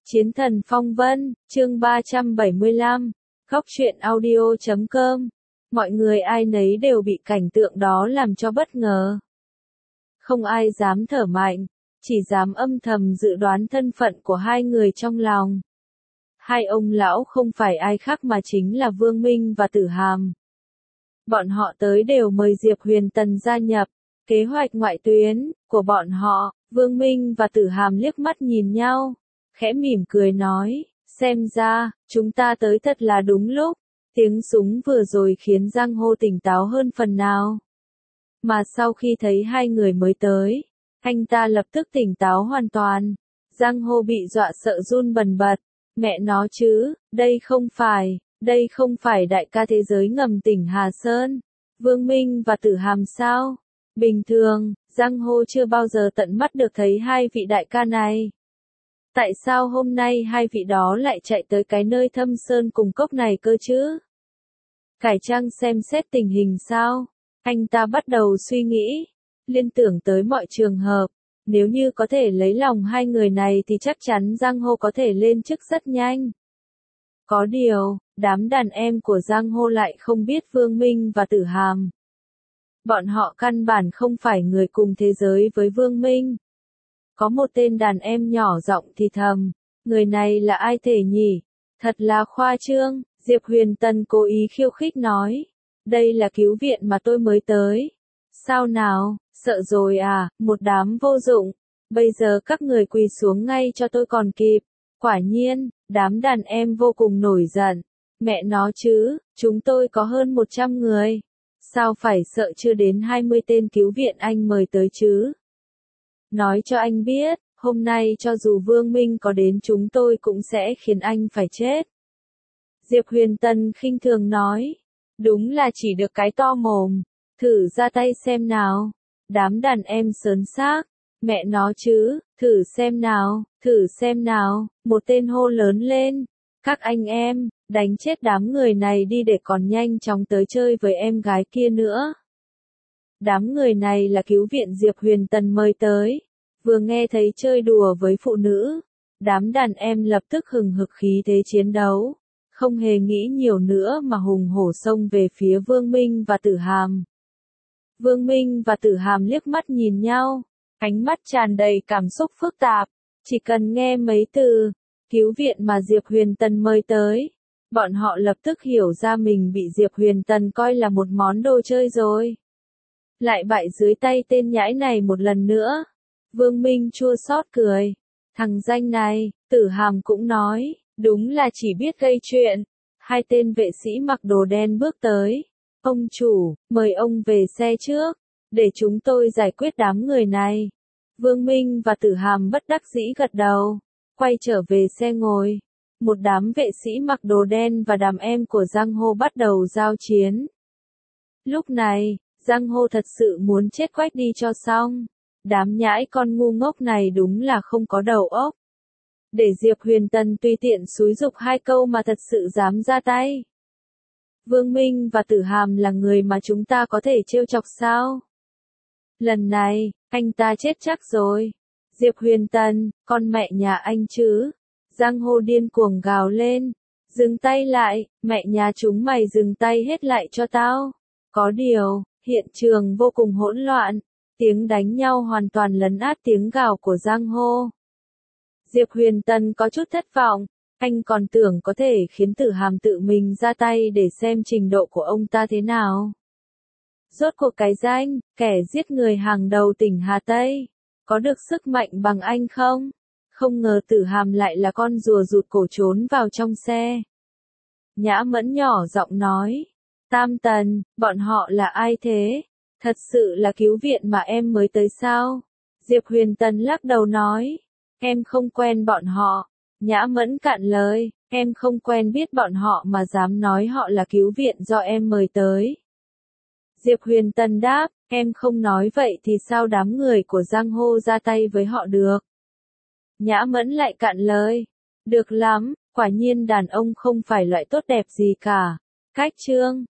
Chiến thần phong vân, chương 375, góc truyện audio.com. Mọi người ai nấy đều bị cảnh tượng đó làm cho bất ngờ. Không ai dám thở mạnh, chỉ dám âm thầm dự đoán thân phận của hai người trong lòng. Hai ông lão không phải ai khác mà chính là Vương Minh và Tử Hàm. Bọn họ tới đều mời Diệp Huyền Tần gia nhập kế hoạch ngoại tuyến của bọn họ. Vương Minh và Tử Hàm liếc mắt nhìn nhau, khẽ mỉm cười nói, xem ra, chúng ta tới thật là đúng lúc. Tiếng súng vừa rồi khiến Giang Hô tỉnh táo hơn phần nào. Mà sau khi thấy hai người mới tới, anh ta lập tức tỉnh táo hoàn toàn. Giang Hô bị dọa sợ run bần bật, mẹ nó chứ, đây không phải đại ca thế giới ngầm tỉnh Hà Sơn, Vương Minh và Tử Hàm sao? Bình thường, Giang Hô chưa bao giờ tận mắt được thấy hai vị đại ca này. Tại sao hôm nay hai vị đó lại chạy tới cái nơi thâm sơn cùng cốc này cơ chứ? Cải trang xem xét tình hình sao? Anh ta bắt đầu suy nghĩ, liên tưởng tới mọi trường hợp. Nếu như có thể lấy lòng hai người này thì chắc chắn Giang Hô có thể lên chức rất nhanh. Có điều, đám đàn em của Giang Hô lại không biết Vương Minh và Tử Hàm. Bọn họ căn bản không phải người cùng thế giới với Vương Minh. Có một tên đàn em nhỏ giọng thì thầm, người này là ai thể nhỉ? Thật là khoa trương. Diệp Huyền Tần cố ý khiêu khích nói, đây là cứu viện mà tôi mới tới. Sao nào, sợ rồi à, một đám vô dụng. Bây giờ các người quỳ xuống ngay cho tôi còn kịp. Quả nhiên, đám đàn em vô cùng nổi giận. Mẹ nó chứ, chúng tôi có hơn 100 người. Sao phải sợ chưa đến 20 tên cứu viện anh mời tới chứ? Nói cho anh biết, hôm nay cho dù Vương Minh có đến chúng tôi cũng sẽ khiến anh phải chết. Diệp Huyền Tần khinh thường nói, đúng là chỉ được cái to mồm, thử ra tay xem nào. Đám đàn em sớn xác, mẹ nó chứ, thử xem nào, một tên hô lớn lên, các anh em, đánh chết đám người này đi để còn nhanh chóng tới chơi với em gái kia nữa. Đám người này là cứu viện Diệp Huyền Tần mời tới, vừa nghe thấy chơi đùa với phụ nữ, đám đàn em lập tức hừng hực khí thế chiến đấu, không hề nghĩ nhiều nữa mà hùng hổ xông về phía Vương Minh và Tử Hàm. Vương Minh và Tử Hàm liếc mắt nhìn nhau, ánh mắt tràn đầy cảm xúc phức tạp, chỉ cần nghe mấy từ cứu viện mà Diệp Huyền Tần mời tới, bọn họ lập tức hiểu ra mình bị Diệp Huyền Tần coi là một món đồ chơi rồi. Lại bại dưới tay tên nhãi này một lần nữa. Vương Minh chua xót cười. Thằng danh này, Tử Hàm cũng nói, đúng là chỉ biết gây chuyện. Hai tên vệ sĩ mặc đồ đen bước tới. Ông chủ, mời ông về xe trước, để chúng tôi giải quyết đám người này. Vương Minh và Tử Hàm bất đắc dĩ gật đầu, quay trở về xe ngồi. Một đám vệ sĩ mặc đồ đen và đám em của Giang Hô bắt đầu giao chiến. Lúc này, Giang Hô thật sự muốn chết quách đi cho xong. Đám nhãi con ngu ngốc này đúng là không có đầu óc. Để Diệp Huyền Tần tùy tiện xúi giục hai câu mà thật sự dám ra tay. Vương Minh và Tử Hàm là người mà chúng ta có thể trêu chọc sao? Lần này, anh ta chết chắc rồi. Diệp Huyền Tần, con mẹ nhà anh chứ? Giang Hô điên cuồng gào lên. Dừng tay lại, mẹ nhà chúng mày dừng tay hết lại cho tao. Có điều, hiện trường vô cùng hỗn loạn. Tiếng đánh nhau hoàn toàn lấn át tiếng gào của Giang Hô. Diệp Huyền Tần có chút thất vọng. Anh còn tưởng có thể khiến Tử Hàm tự mình ra tay để xem trình độ của ông ta thế nào. Rốt cuộc cái danh, kẻ giết người hàng đầu tỉnh Hà Tây, có được sức mạnh bằng anh không? Không ngờ Tử Hàm lại là con rùa rụt cổ trốn vào trong xe. Nhã Mẫn nhỏ giọng nói, Tam Tần, bọn họ là ai thế? Thật sự là cứu viện mà em mới tới sao? Diệp Huyền Tần lắc đầu nói, em không quen bọn họ. Nhã Mẫn cạn lời, em không quen biết bọn họ mà dám nói họ là cứu viện do em mời tới. Diệp Huyền Tần đáp, em không nói vậy thì sao đám người của Giang Hô ra tay với họ được? Nhã Mẫn lại cạn lời, được lắm, quả nhiên đàn ông không phải loại tốt đẹp gì cả. Cách chương